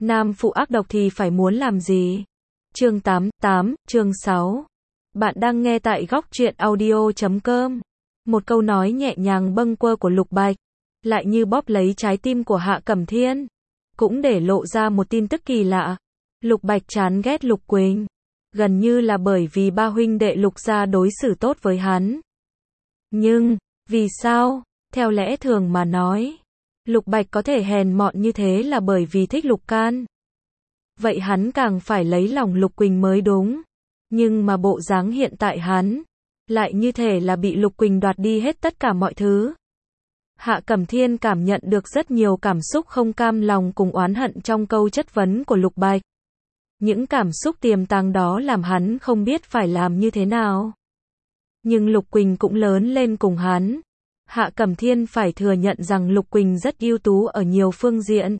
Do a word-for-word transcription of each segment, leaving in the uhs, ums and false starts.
Nam phụ ác độc thì phải muốn làm gì? Chương tám, tám, chương sáu. Bạn đang nghe tại góc truyện audio chấm com. Một câu nói nhẹ nhàng bâng quơ của Lục Bạch, lại như bóp lấy trái tim của Hạ Cẩm Thiên, cũng để lộ ra một tin tức kỳ lạ. Lục Bạch chán ghét Lục Quỳnh, gần như là bởi vì ba huynh đệ Lục gia đối xử tốt với hắn. Nhưng, vì sao? Theo lẽ thường mà nói, Lục Bạch có thể hèn mọn như thế là bởi vì thích Lục Can. Vậy hắn càng phải lấy lòng Lục Quỳnh mới đúng. Nhưng mà bộ dáng hiện tại hắn, lại như thể là bị Lục Quỳnh đoạt đi hết tất cả mọi thứ. Hạ Cẩm Thiên cảm nhận được rất nhiều cảm xúc không cam lòng cùng oán hận trong câu chất vấn của Lục Bạch. Những cảm xúc tiềm tàng đó làm hắn không biết phải làm như thế nào. Nhưng Lục Quỳnh cũng lớn lên cùng hắn. Hạ Cẩm Thiên phải thừa nhận rằng Lục Quỳnh rất ưu tú ở nhiều phương diện.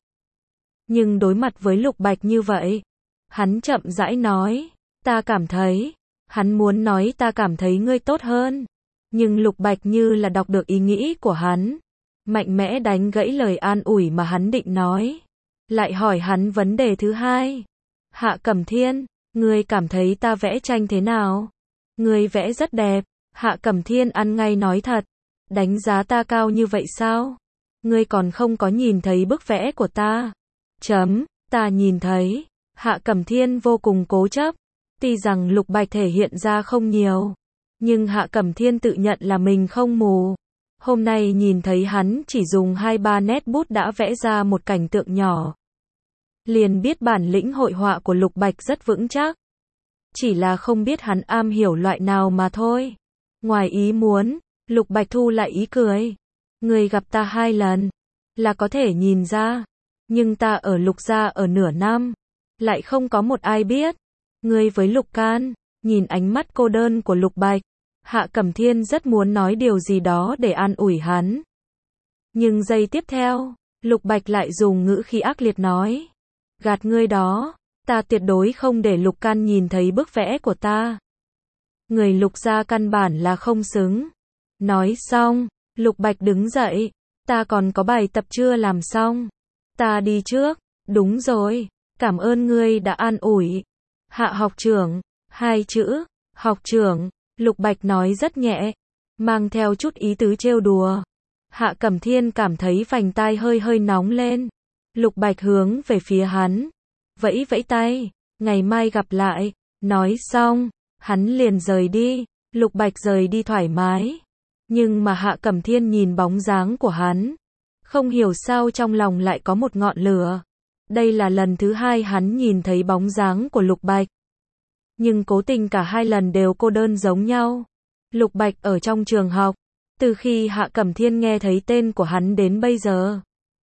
Nhưng đối mặt với Lục Bạch như vậy, hắn chậm rãi nói, ta cảm thấy, hắn muốn nói ta cảm thấy ngươi tốt hơn. Nhưng Lục Bạch như là đọc được ý nghĩ của hắn, mạnh mẽ đánh gãy lời an ủi mà hắn định nói. Lại hỏi hắn vấn đề thứ hai. Hạ Cẩm Thiên, ngươi cảm thấy ta vẽ tranh thế nào? Ngươi vẽ rất đẹp. Hạ Cẩm Thiên ăn ngay nói thật. Đánh giá ta cao như vậy sao? Ngươi còn không có nhìn thấy bức vẽ của ta. Chấm, ta nhìn thấy. Hạ Cẩm Thiên vô cùng cố chấp. Tuy rằng Lục Bạch thể hiện ra không nhiều, nhưng Hạ Cẩm Thiên tự nhận là mình không mù. Hôm nay nhìn thấy hắn chỉ dùng hai ba nét bút đã vẽ ra một cảnh tượng nhỏ, liền biết bản lĩnh hội họa của Lục Bạch rất vững chắc. Chỉ là không biết hắn am hiểu loại nào mà thôi. Ngoài ý muốn, Lục Bạch thu lại ý cười. Người gặp ta hai lần, là có thể nhìn ra. Nhưng ta ở Lục gia ở nửa năm, lại không có một ai biết. Ngươi với Lục Can, nhìn ánh mắt cô đơn của Lục Bạch, Hạ Cẩm Thiên rất muốn nói điều gì đó để an ủi hắn. Nhưng giây tiếp theo, Lục Bạch lại dùng ngữ khí ác liệt nói. Gạt ngươi đó, ta tuyệt đối không để Lục Can nhìn thấy bức vẽ của ta. Người Lục gia căn bản là không xứng. Nói xong, Lục Bạch đứng dậy. Ta còn có bài tập chưa làm xong. Ta đi trước. Đúng rồi, cảm ơn ngươi đã an ủi. Hạ học trưởng, hai chữ, học trưởng, Lục Bạch nói rất nhẹ, mang theo chút ý tứ trêu đùa. Hạ Cẩm Thiên cảm thấy vành tai hơi hơi nóng lên. Lục Bạch hướng về phía hắn, vẫy vẫy tay, ngày mai gặp lại. Nói xong, hắn liền rời đi. Lục Bạch rời đi thoải mái. Nhưng mà Hạ Cẩm Thiên nhìn bóng dáng của hắn, không hiểu sao trong lòng lại có một ngọn lửa. Đây là lần thứ hai hắn nhìn thấy bóng dáng của Lục Bạch. Nhưng cố tình cả hai lần đều cô đơn giống nhau. Lục Bạch ở trong trường học, từ khi Hạ Cẩm Thiên nghe thấy tên của hắn đến bây giờ,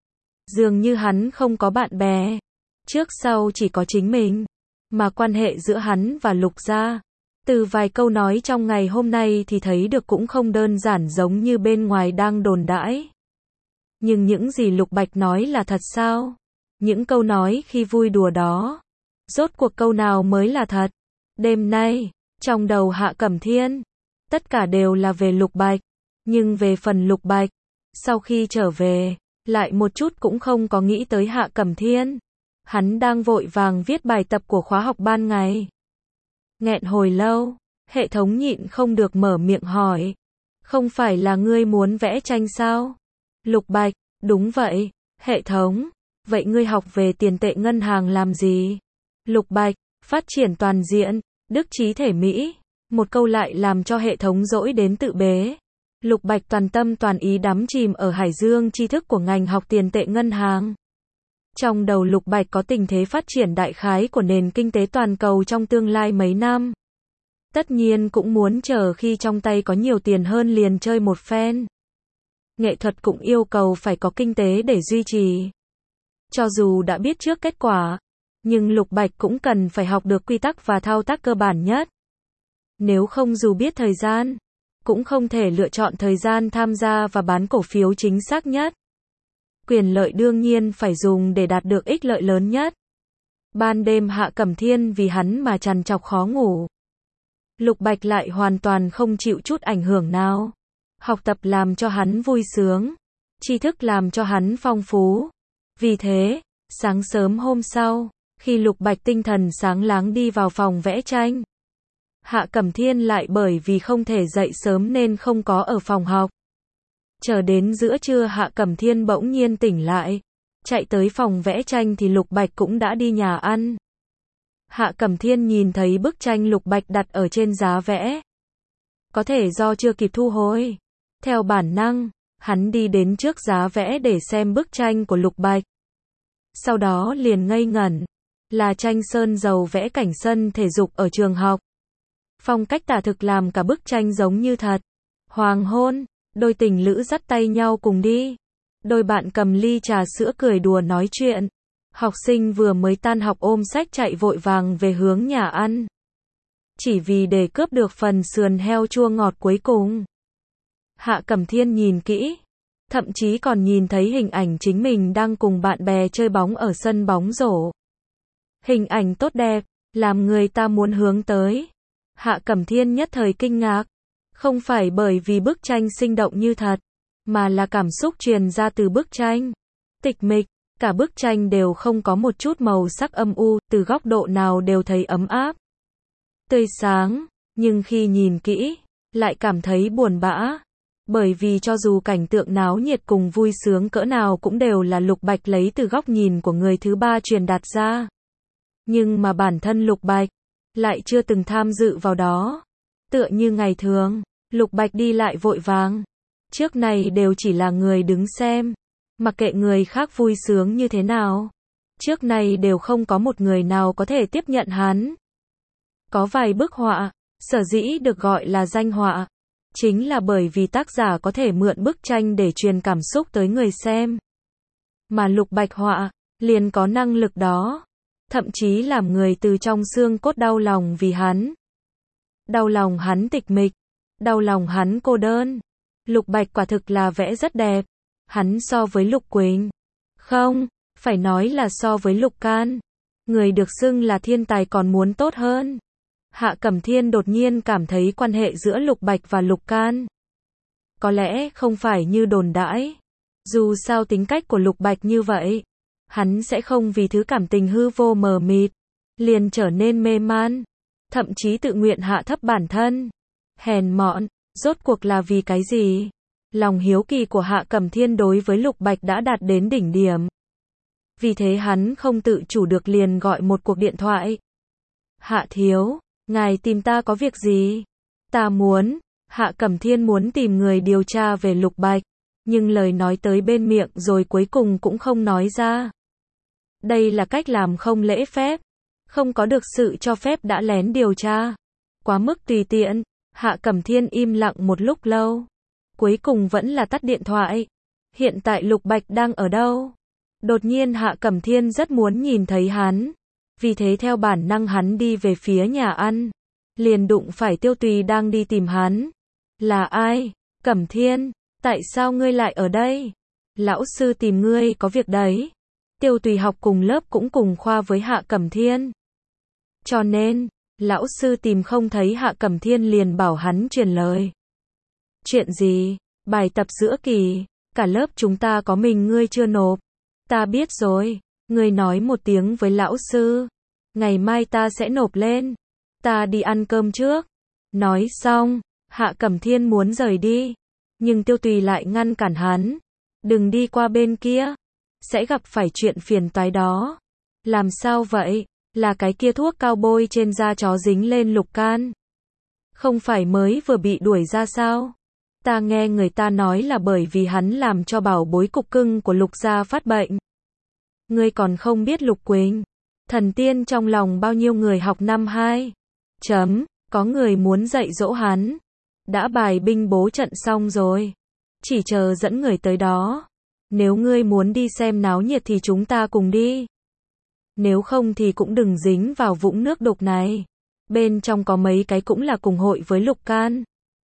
dường như hắn không có bạn bè. Trước sau chỉ có chính mình. Mà quan hệ giữa hắn và Lục gia, từ vài câu nói trong ngày hôm nay thì thấy được cũng không đơn giản giống như bên ngoài đang đồn đãi. Nhưng những gì Lục Bạch nói là thật sao? Những câu nói khi vui đùa đó, rốt cuộc câu nào mới là thật? Đêm nay, trong đầu Hạ Cẩm Thiên, tất cả đều là về Lục Bạch. Nhưng về phần Lục Bạch, sau khi trở về, lại một chút cũng không có nghĩ tới Hạ Cẩm Thiên. Hắn đang vội vàng viết bài tập của khóa học ban ngày. Nghẹn hồi lâu, hệ thống nhịn không được mở miệng hỏi. Không phải là ngươi muốn vẽ tranh sao? Lục Bạch, đúng vậy, hệ thống. Vậy ngươi học về tiền tệ ngân hàng làm gì? Lục Bạch, phát triển toàn diện, đức trí thể mỹ. Một câu lại làm cho hệ thống dỗi đến tự bế. Lục Bạch toàn tâm toàn ý đắm chìm ở hải dương tri thức của ngành học tiền tệ ngân hàng. Trong đầu Lục Bạch có tình thế phát triển đại khái của nền kinh tế toàn cầu trong tương lai mấy năm. Tất nhiên cũng muốn chờ khi trong tay có nhiều tiền hơn liền chơi một phen. Nghệ thuật cũng yêu cầu phải có kinh tế để duy trì. Cho dù đã biết trước kết quả, nhưng Lục Bạch cũng cần phải học được quy tắc và thao tác cơ bản nhất. Nếu không dù biết thời gian, cũng không thể lựa chọn thời gian tham gia và bán cổ phiếu chính xác nhất. Quyền lợi đương nhiên phải dùng để đạt được ích lợi lớn nhất. Ban đêm Hạ Cẩm Thiên vì hắn mà trằn trọc khó ngủ. Lục Bạch lại hoàn toàn không chịu chút ảnh hưởng nào. Học tập làm cho hắn vui sướng, tri thức làm cho hắn phong phú. Vì thế, Sáng sớm hôm sau, khi Lục Bạch tinh thần sáng láng đi vào phòng vẽ tranh, Hạ Cẩm Thiên lại bởi vì không thể dậy sớm nên không có ở phòng học. Chờ đến giữa trưa Hạ Cẩm Thiên bỗng nhiên tỉnh lại, chạy tới phòng vẽ tranh thì Lục Bạch cũng đã đi nhà ăn. Hạ Cẩm Thiên nhìn thấy bức tranh Lục Bạch đặt ở trên giá vẽ. Có thể do chưa kịp thu hồi. Theo bản năng, hắn đi đến trước giá vẽ để xem bức tranh của Lục Bạch. Sau đó liền ngây ngẩn, là tranh sơn dầu vẽ cảnh sân thể dục ở trường học. Phong cách tả thực làm cả bức tranh giống như thật. Hoàng hôn, đôi tình lữ dắt tay nhau cùng đi. Đôi bạn cầm ly trà sữa cười đùa nói chuyện. Học sinh vừa mới tan học ôm sách chạy vội vàng về hướng nhà ăn. Chỉ vì để cướp được phần sườn heo chua ngọt cuối cùng. Hạ Cẩm Thiên nhìn kỹ, thậm chí còn nhìn thấy hình ảnh chính mình đang cùng bạn bè chơi bóng ở sân bóng rổ. Hình ảnh tốt đẹp, làm người ta muốn hướng tới. Hạ Cẩm Thiên nhất thời kinh ngạc, không phải bởi vì bức tranh sinh động như thật, mà là cảm xúc truyền ra từ bức tranh. Tịch mịch, cả bức tranh đều không có một chút màu sắc âm u, từ góc độ nào đều thấy ấm áp, tươi sáng, nhưng khi nhìn kỹ, lại cảm thấy buồn bã. Bởi vì cho dù cảnh tượng náo nhiệt cùng vui sướng cỡ nào cũng đều là Lục Bạch lấy từ góc nhìn của người thứ ba truyền đạt ra. Nhưng mà bản thân Lục Bạch lại chưa từng tham dự vào đó. Tựa như ngày thường, Lục Bạch đi lại vội vàng. Trước này đều chỉ là người đứng xem, mặc kệ người khác vui sướng như thế nào. Trước này đều không có một người nào có thể tiếp nhận hắn. Có vài bức họa, sở dĩ được gọi là danh họa, chính là bởi vì tác giả có thể mượn bức tranh để truyền cảm xúc tới người xem. Mà Lục Bạch họa, liền có năng lực đó. Thậm chí làm người từ trong xương cốt đau lòng vì hắn. Đau lòng hắn tịch mịch, đau lòng hắn cô đơn. Lục Bạch quả thực là vẽ rất đẹp. Hắn so với Lục Quỳnh, không, phải nói là so với Lục Can, người được xưng là thiên tài còn muốn tốt hơn. Hạ Cẩm Thiên đột nhiên cảm thấy quan hệ giữa Lục Bạch và Lục Can có lẽ không phải như đồn đãi. Dù sao tính cách của Lục Bạch như vậy, hắn sẽ không vì thứ cảm tình hư vô mờ mịt liền trở nên mê man, thậm chí tự nguyện hạ thấp bản thân. Hèn mọn, rốt cuộc là vì cái gì? Lòng hiếu kỳ của Hạ Cẩm Thiên đối với Lục Bạch đã đạt đến đỉnh điểm. Vì thế hắn không tự chủ được liền gọi một cuộc điện thoại. Hạ thiếu, ngài tìm ta có việc gì? Ta muốn, Hạ Cẩm Thiên muốn tìm người điều tra về Lục Bạch, nhưng lời nói tới bên miệng rồi cuối cùng cũng không nói ra. Đây là cách làm không lễ phép, không có được sự cho phép đã lén điều tra. Quá mức tùy tiện, Hạ Cẩm Thiên im lặng một lúc lâu. Cuối cùng vẫn là tắt điện thoại. Hiện tại Lục Bạch đang ở đâu? Đột nhiên Hạ Cẩm Thiên rất muốn nhìn thấy hắn. Vì thế theo bản năng hắn đi về phía nhà ăn. Liền đụng phải Tiêu Tùy đang đi tìm hắn. Là ai? Cẩm Thiên, tại sao ngươi lại ở đây? Lão sư tìm ngươi có việc đấy. Tiêu Tùy học cùng lớp cũng cùng khoa với Hạ Cẩm Thiên. Cho nên, lão sư tìm không thấy Hạ Cẩm Thiên liền bảo hắn truyền lời. Chuyện gì? Bài tập giữa kỳ, cả lớp chúng ta có mình ngươi chưa nộp. Ta biết rồi, ngươi nói một tiếng với lão sư. Ngày mai ta sẽ nộp lên. Ta đi ăn cơm trước. Nói xong, Hạ Cẩm Thiên muốn rời đi. Nhưng Tiêu Tùy lại ngăn cản hắn. Đừng đi qua bên kia. Sẽ gặp phải chuyện phiền toái đó. Làm sao vậy? Là cái kia thuốc cao bôi trên da chó dính lên Lục Can. Không phải mới vừa bị đuổi ra sao? Ta nghe người ta nói là bởi vì hắn làm cho bảo bối cục cưng của Lục gia phát bệnh. Ngươi còn không biết Lục Quỳnh, thần tiên trong lòng bao nhiêu người học năm hai. Chấm, có người muốn dạy dỗ hắn. Đã bài binh bố trận xong rồi. Chỉ chờ dẫn người tới đó. Nếu ngươi muốn đi xem náo nhiệt thì chúng ta cùng đi. Nếu không thì cũng đừng dính vào vũng nước đục này. Bên trong có mấy cái cũng là cùng hội với Lục Can.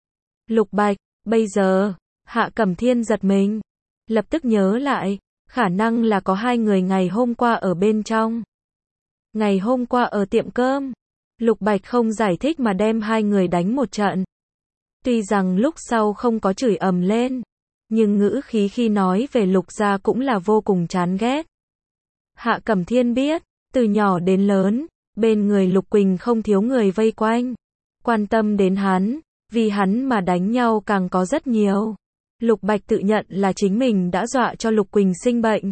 Lục Bạch, bây giờ, Hạ Cẩm Thiên giật mình. Lập tức nhớ lại, khả năng là có hai người ngày hôm qua ở bên trong. Ngày hôm qua ở tiệm cơm, Lục Bạch không giải thích mà đem hai người đánh một trận. Tuy rằng lúc sau không có chửi ầm lên, nhưng ngữ khí khi nói về Lục gia cũng là vô cùng chán ghét. Hạ Cẩm Thiên biết, từ nhỏ đến lớn, bên người Lục Quỳnh không thiếu người vây quanh, quan tâm đến hắn, vì hắn mà đánh nhau càng có rất nhiều. Lục Bạch tự nhận là chính mình đã dọa cho Lục Quỳnh sinh bệnh.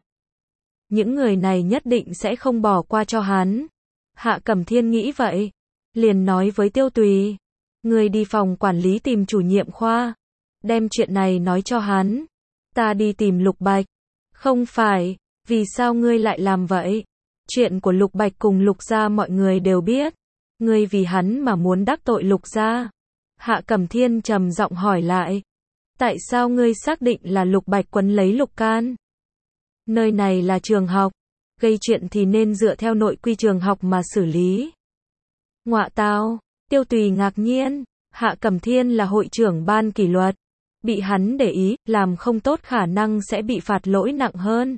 Những người này nhất định sẽ không bỏ qua cho hắn. Hạ Cẩm Thiên nghĩ vậy, liền nói với Tiêu Tùy, ngươi đi phòng quản lý tìm chủ nhiệm khoa, đem chuyện này nói cho hắn. Ta đi tìm Lục Bạch. Không phải, vì sao ngươi lại làm vậy? Chuyện của Lục Bạch cùng Lục gia mọi người đều biết. Ngươi vì hắn mà muốn đắc tội Lục gia. Hạ Cẩm Thiên trầm giọng hỏi lại. Tại sao ngươi xác định là Lục Bạch quấn lấy Lục Can? Nơi này là trường học, gây chuyện thì nên dựa theo nội quy trường học mà xử lý. Ngọa tao, Tiêu Tùy ngạc nhiên, Hạ Cẩm Thiên là hội trưởng ban kỷ luật, bị hắn để ý, làm không tốt khả năng sẽ bị phạt lỗi nặng hơn.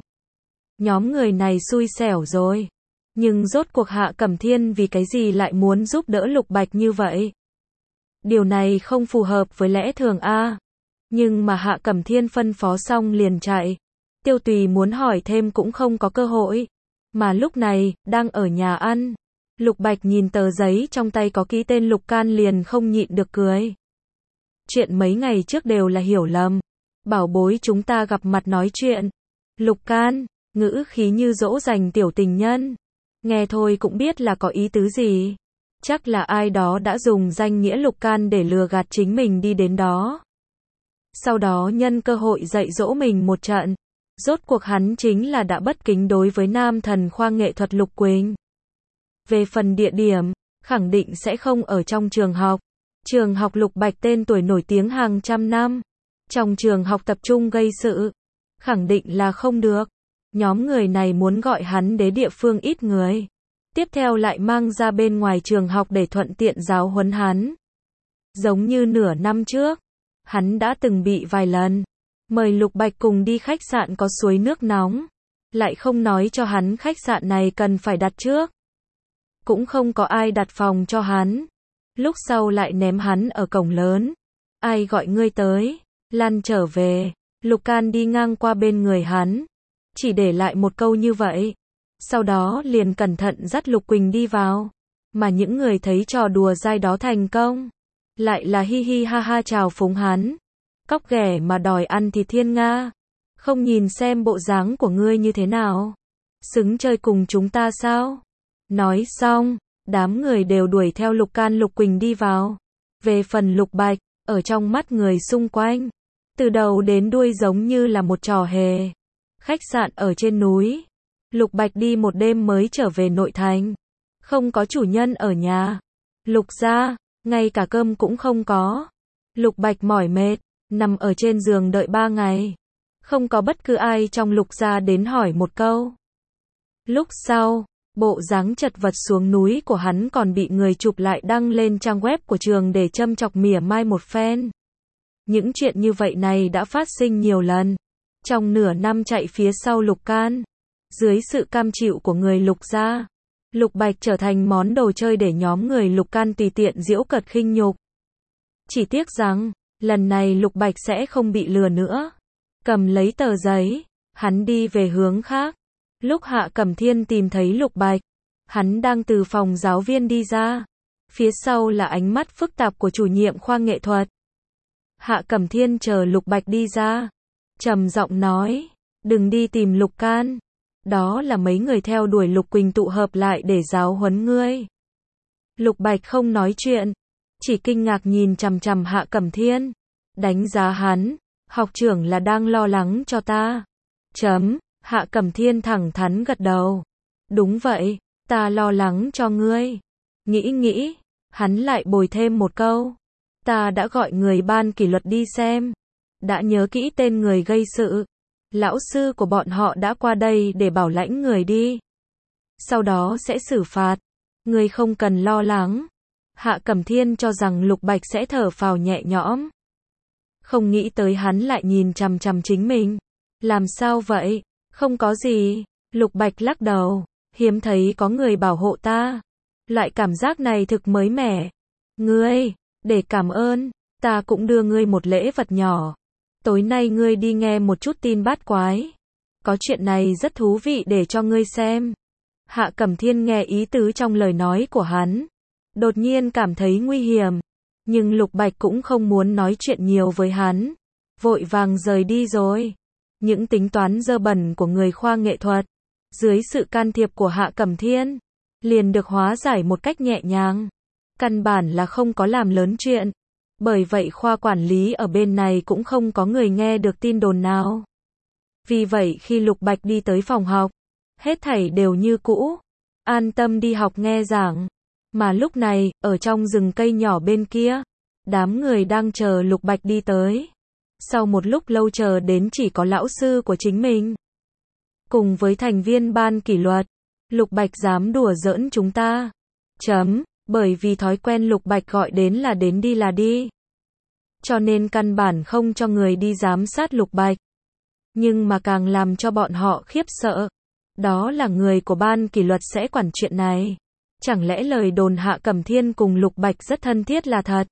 Nhóm người này xui xẻo rồi. Nhưng rốt cuộc Hạ Cẩm Thiên vì cái gì lại muốn giúp đỡ Lục Bạch như vậy? Điều này không phù hợp với lẽ thường a. Nhưng mà Hạ Cẩm Thiên phân phó xong liền chạy. Tiêu Tùy muốn hỏi thêm cũng không có cơ hội. Mà lúc này, đang ở nhà ăn. Lục Bạch nhìn tờ giấy trong tay có ký tên Lục Can liền không nhịn được cười. Chuyện mấy ngày trước đều là hiểu lầm. Bảo bối chúng ta gặp mặt nói chuyện. Lục Can, ngữ khí như dỗ dành tiểu tình nhân. Nghe thôi cũng biết là có ý tứ gì. Chắc là ai đó đã dùng danh nghĩa Lục Can để lừa gạt chính mình đi đến đó. Sau đó nhân cơ hội dạy dỗ mình một trận. Rốt cuộc hắn chính là đã bất kính đối với nam thần khoa nghệ thuật Lục Quỳnh. Về phần địa điểm, khẳng định sẽ không ở trong trường học. Trường học Lục Bạch tên tuổi nổi tiếng hàng trăm năm. Trong trường học tập trung gây sự, khẳng định là không được. Nhóm người này muốn gọi hắn đến địa phương ít người. Tiếp theo lại mang ra bên ngoài trường học để thuận tiện giáo huấn hắn. Giống như nửa năm trước, hắn đã từng bị vài lần mời Lục Bạch cùng đi khách sạn có suối nước nóng. Lại không nói cho hắn khách sạn này cần phải đặt trước. Cũng không có ai đặt phòng cho hắn. Lúc sau lại ném hắn ở cổng lớn. Ai gọi ngươi tới? Lăn trở về. Lục Can đi ngang qua bên người hắn. Chỉ để lại một câu như vậy. Sau đó liền cẩn thận dắt Lục Quỳnh đi vào. Mà những người thấy trò đùa dai đó thành công. Lại là hi hi ha ha chào phúng hắn. Cóc ghẻ mà đòi ăn thịt thiên nga. Không nhìn xem bộ dáng của ngươi như thế nào. Xứng chơi cùng chúng ta sao? Nói xong, đám người đều đuổi theo Lục Can Lục Quỳnh đi vào. Về phần Lục Bạch, ở trong mắt người xung quanh, từ đầu đến đuôi giống như là một trò hề. Khách sạn ở trên núi. Lục Bạch đi một đêm mới trở về nội thành. Không có chủ nhân ở nhà. Lục gia, ngay cả cơm cũng không có. Lục Bạch mỏi mệt, nằm ở trên giường đợi ba ngày. Không có bất cứ ai trong Lục gia đến hỏi một câu. Lúc sau, bộ dáng chật vật xuống núi của hắn còn bị người chụp lại đăng lên trang web của trường để châm chọc mỉa mai một phen. Những chuyện như vậy này đã phát sinh nhiều lần. Trong nửa năm chạy phía sau Lục Can, dưới sự cam chịu của người Lục gia, Lục Bạch trở thành món đồ chơi để nhóm người Lục Can tùy tiện giễu cợt khinh nhục. Chỉ tiếc rằng, lần này Lục Bạch sẽ không bị lừa nữa. Cầm lấy tờ giấy, hắn đi về hướng khác. Lúc Hạ Cẩm Thiên tìm thấy Lục Bạch, hắn đang từ phòng giáo viên đi ra. Phía sau là ánh mắt phức tạp của chủ nhiệm khoa nghệ thuật. Hạ Cẩm Thiên chờ Lục Bạch đi ra, trầm giọng nói, đừng đi tìm Lục Can. Đó là mấy người theo đuổi Lục Quỳnh tụ hợp lại để giáo huấn ngươi. Lục Bạch không nói chuyện, chỉ kinh ngạc nhìn chằm chằm Hạ Cẩm Thiên, đánh giá hắn, học trưởng là đang lo lắng cho ta. Chấm, Hạ Cẩm Thiên thẳng thắn gật đầu. Đúng vậy, ta lo lắng cho ngươi. Nghĩ nghĩ, hắn lại bồi thêm một câu. Ta đã gọi người ban kỷ luật đi xem. Đã nhớ kỹ tên người gây sự. Lão sư của bọn họ đã qua đây để bảo lãnh người đi. Sau đó sẽ xử phạt. Ngươi không cần lo lắng. Hạ Cẩm Thiên cho rằng Lục Bạch sẽ thở phào nhẹ nhõm. Không nghĩ tới hắn lại nhìn chằm chằm chính mình. Làm sao vậy? Không có gì. Lục Bạch lắc đầu. Hiếm thấy có người bảo hộ ta. Loại cảm giác này thực mới mẻ. Ngươi, để cảm ơn, ta cũng đưa ngươi một lễ vật nhỏ. Tối nay ngươi đi nghe một chút tin bát quái. có chuyện này rất thú vị để cho ngươi xem. Hạ Cẩm Thiên nghe ý tứ trong lời nói của hắn, đột nhiên cảm thấy nguy hiểm, nhưng Lục Bạch cũng không muốn nói chuyện nhiều với hắn, vội vàng rời đi rồi. Những tính toán dơ bẩn của người khoa nghệ thuật, dưới sự can thiệp của Hạ Cẩm Thiên, liền được hóa giải một cách nhẹ nhàng. Căn bản là không có làm lớn chuyện. Bởi vậy khoa quản lý ở bên này cũng không có người nghe được tin đồn nào. Vì vậy khi Lục Bạch đi tới phòng học, hết thảy đều như cũ, an tâm đi học nghe giảng. Mà lúc này, ở trong rừng cây nhỏ bên kia, đám người đang chờ Lục Bạch đi tới. Sau một lúc lâu chờ đến chỉ có lão sư của chính mình, cùng với thành viên ban kỷ luật. Lục Bạch dám đùa giỡn chúng ta. Chấm, bởi vì thói quen Lục Bạch gọi đến là đến đi là đi. Cho nên căn bản không cho người đi giám sát Lục Bạch. Nhưng mà càng làm cho bọn họ khiếp sợ, đó là người của ban kỷ luật sẽ quản chuyện này. Chẳng lẽ lời đồn Hạ Cẩm Thiên cùng Lục Bạch rất thân thiết là thật?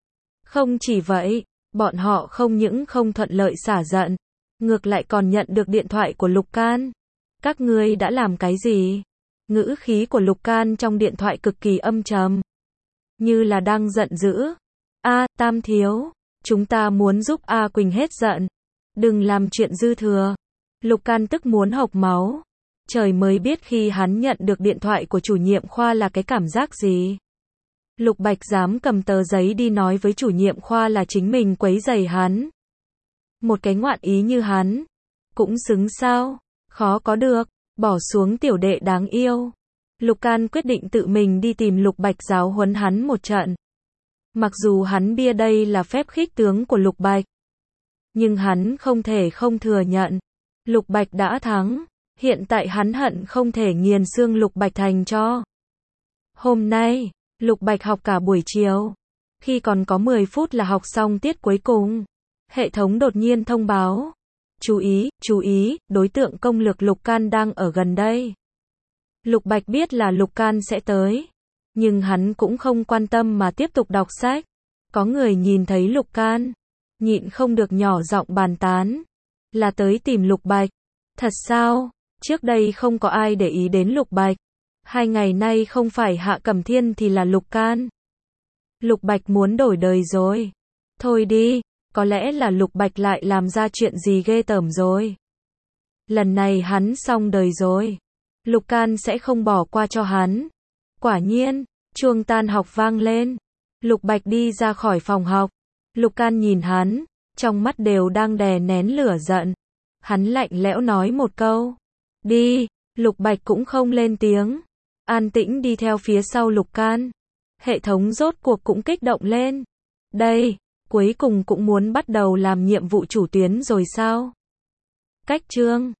Không chỉ vậy, bọn họ không những không thuận lợi xả giận, ngược lại còn nhận được điện thoại của Lục Can. Các ngươi đã làm cái gì? Ngữ khí của Lục Can trong điện thoại cực kỳ âm trầm, như là đang giận dữ. A, Tam thiếu, chúng ta muốn giúp A Quỳnh hết giận, đừng làm chuyện dư thừa. Lục Can tức muốn hộc máu. Trời mới biết khi hắn nhận được điện thoại của chủ nhiệm khoa là cái cảm giác gì. Lục Bạch dám cầm tờ giấy đi nói với chủ nhiệm khoa là chính mình quấy rầy hắn. Một cái ngoạn ý như hắn, cũng xứng sao? Khó có được, bỏ xuống tiểu đệ đáng yêu. Lục Can quyết định tự mình đi tìm Lục Bạch giáo huấn hắn một trận. Mặc dù hắn bia đây là phép khích tướng của Lục Bạch, nhưng hắn không thể không thừa nhận, Lục Bạch đã thắng. Hiện tại hắn hận không thể nghiền xương Lục Bạch thành cho. Hôm nay, Lục Bạch học cả buổi chiều. Khi còn có mười phút là học xong tiết cuối cùng, hệ thống đột nhiên thông báo. Chú ý, chú ý, đối tượng công lược Lục Can đang ở gần đây. Lục Bạch biết là Lục Can sẽ tới, nhưng hắn cũng không quan tâm mà tiếp tục đọc sách. Có người nhìn thấy Lục Can, nhịn không được nhỏ giọng bàn tán. Là tới tìm Lục Bạch. Thật sao? Trước đây không có ai để ý đến Lục Bạch. Hai ngày nay không phải Hạ Cẩm Thiên thì là Lục Can. Lục Bạch muốn đổi đời rồi. Thôi đi, có lẽ là Lục Bạch lại làm ra chuyện gì ghê tởm rồi. Lần này hắn xong đời rồi. Lục Can sẽ không bỏ qua cho hắn. Quả nhiên, chuông tan học vang lên. Lục Bạch đi ra khỏi phòng học. Lục Can nhìn hắn, trong mắt đều đang đè nén lửa giận. Hắn lạnh lẽo nói một câu. Đi, Lục Bạch cũng không lên tiếng. An tĩnh đi theo phía sau Lục Can. Hệ thống rốt cuộc cũng kích động lên. Đây, cuối cùng cũng muốn bắt đầu làm nhiệm vụ chủ tuyến rồi sao? Cách chương